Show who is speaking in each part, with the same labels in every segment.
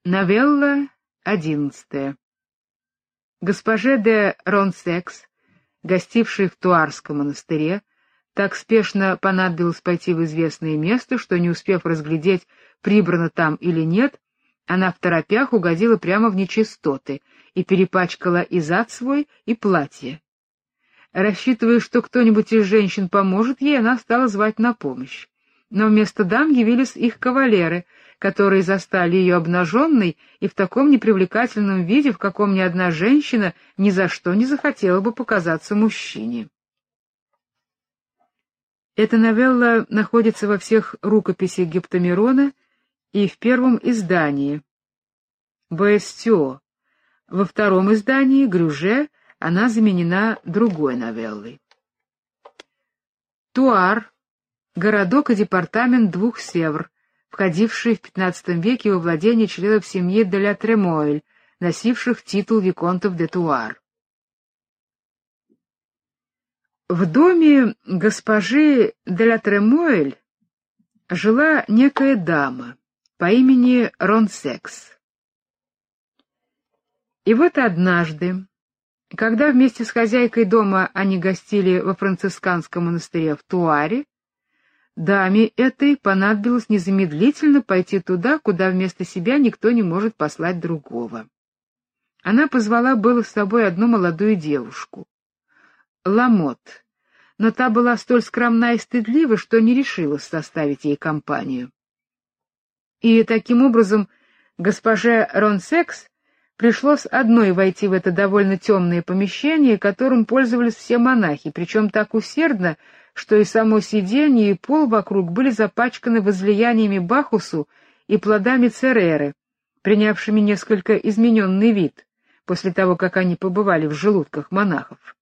Speaker 1: Новелла 11. Госпоже де Ронсекс, гостившей в Туарском монастыре, так спешно понадобилось пойти в известное место, что, не успев разглядеть, прибрано там или нет, она второпях угодила прямо в нечистоты и перепачкала и зад свой, и платье. Рассчитывая, что кто-нибудь из женщин поможет ей, она стала звать на помощь. Но вместо дам явились их кавалеры, которые застали ее обнаженной и в таком непривлекательном виде, в каком ни одна женщина ни за что не захотела бы показаться мужчине. Эта новелла находится во всех рукописях Гептамирона и в первом издании Боэстио. Во втором издании Грюже она заменена другой новеллой. Туар — городок и департамент двух Севр, входивший в XV веке во владение членов семьи де ла Тремоэль, носивших титул виконтов де Туар. В доме госпожи де ла Тремоэль жила некая дама по имени Ронсекс. И вот однажды, когда вместе с хозяйкой дома они гостили во францисканском монастыре в Туаре, даме этой понадобилось незамедлительно пойти туда, куда вместо себя никто не может послать другого. Она позвала было с собой одну молодую девушку, Ламот, но та была столь скромна и стыдлива, что не решилась составить ей компанию. И таким образом госпоже Ронсекс пришлось одной войти в это довольно темное помещение, которым пользовались все монахи, причем так усердно, что и само сиденье, и пол вокруг были запачканы возлияниями Бахусу и плодами цереры, принявшими несколько измененный вид после того, как они побывали в желудках монахов.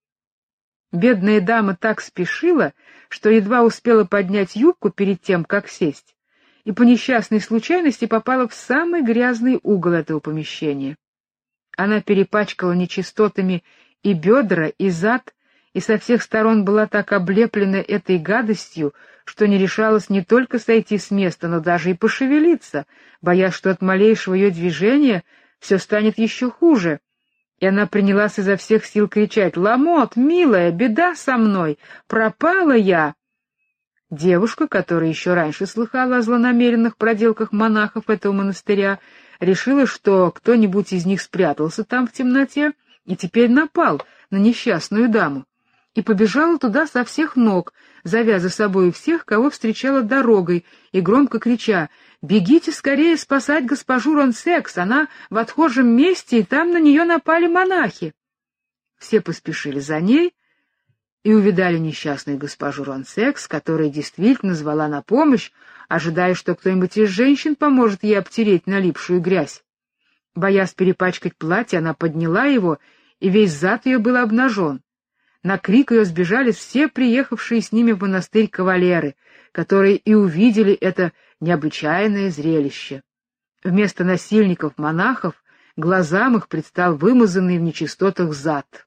Speaker 1: Бедная дама так спешила, что едва успела поднять юбку перед тем, как сесть, и по несчастной случайности попала в самый грязный угол этого помещения. Она перепачкала нечистотами и бедра, и зад, и со всех сторон была так облеплена этой гадостью, что не решалась не только сойти с места, но даже и пошевелиться, боясь, что от малейшего ее движения все станет еще хуже. И она принялась изо всех сил кричать: «Ламот, милая, беда со мной! Пропала я!» Девушка, которая еще раньше слыхала о злонамеренных проделках монахов этого монастыря, решила, что кто-нибудь из них спрятался там в темноте и теперь напал на несчастную даму, и побежала туда со всех ног, зовя за собой всех, кого встречала дорогой, и громко крича: «Бегите скорее спасать госпожу Ронсекс, она в отхожем месте, и там на нее напали монахи!» Все поспешили за ней и увидали несчастную госпожу Ронсекс, которая действительно звала на помощь, ожидая, что кто-нибудь из женщин поможет ей обтереть налипшую грязь. Боясь перепачкать платье, она подняла его, и весь зад ее был обнажен. На крик ее сбежались все приехавшие с ними в монастырь кавалеры, которые и увидели это необычайное зрелище. Вместо насильников-монахов глазам их предстал вымазанный в нечистотах зад.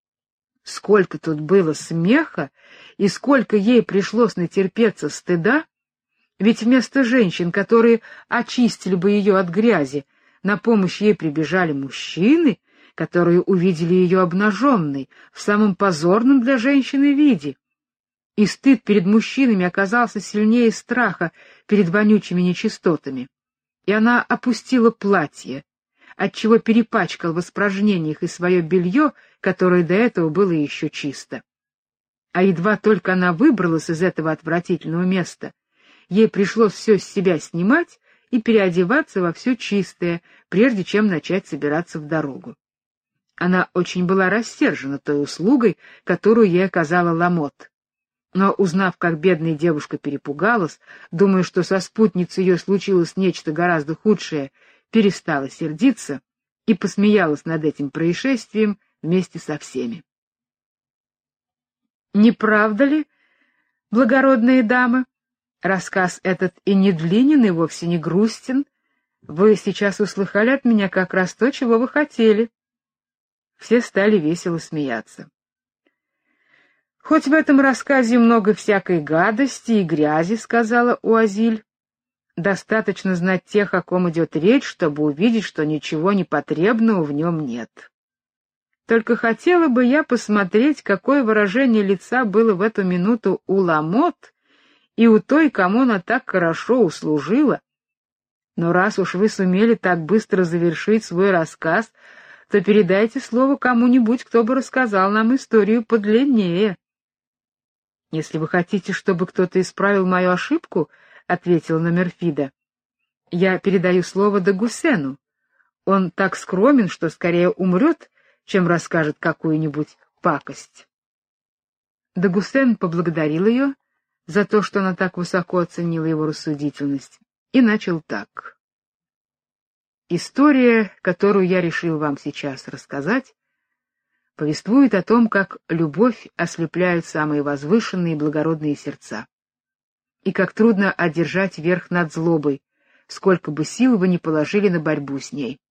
Speaker 1: Сколько тут было смеха, и сколько ей пришлось натерпеться стыда, ведь вместо женщин, которые очистили бы ее от грязи, на помощь ей прибежали мужчины, которые увидели ее обнаженной в самом позорном для женщины виде. И стыд перед мужчинами оказался сильнее страха перед вонючими нечистотами. И она опустила платье, отчего перепачкал в испражнениях и свое белье, которое до этого было еще чисто. А едва только она выбралась из этого отвратительного места, ей пришлось все с себя снимать и переодеваться во все чистое, прежде чем начать собираться в дорогу. Она очень была рассержена той услугой, которую ей оказала Ламот. Но, узнав, как бедная девушка перепугалась, думая, что со спутницей ее случилось нечто гораздо худшее, перестала сердиться и посмеялась над этим происшествием вместе со всеми. Не правда ли, благородные дамы, рассказ этот и не длинен, и вовсе не грустен? Вы сейчас услыхали от меня как раз то, чего вы хотели. Все стали весело смеяться. «Хоть в этом рассказе много всякой гадости и грязи, — сказала Уазиль, Достаточно знать тех, о ком идет речь, чтобы увидеть, что ничего непотребного в нем нет. Только хотела бы я посмотреть, какое выражение лица было в эту минуту у Ламотт и у той, кому она так хорошо услужила. Но раз уж вы сумели так быстро завершить свой рассказ, то передайте слово кому-нибудь, кто бы рассказал нам историю подлиннее. — Если вы хотите, чтобы кто-то исправил мою ошибку, — ответила Номерфида, — я передаю слово Д'Агуссену. Он так скромен, что скорее умрет, чем расскажет какую-нибудь пакость. Д'Агуссен поблагодарил ее за то, что она так высоко оценила его рассудительность, и начал так. История, которую я решил вам сейчас рассказать, повествует о том, как любовь ослепляет самые возвышенные и благородные сердца, и как трудно одержать верх над злобой, сколько бы сил вы ни положили на борьбу с ней.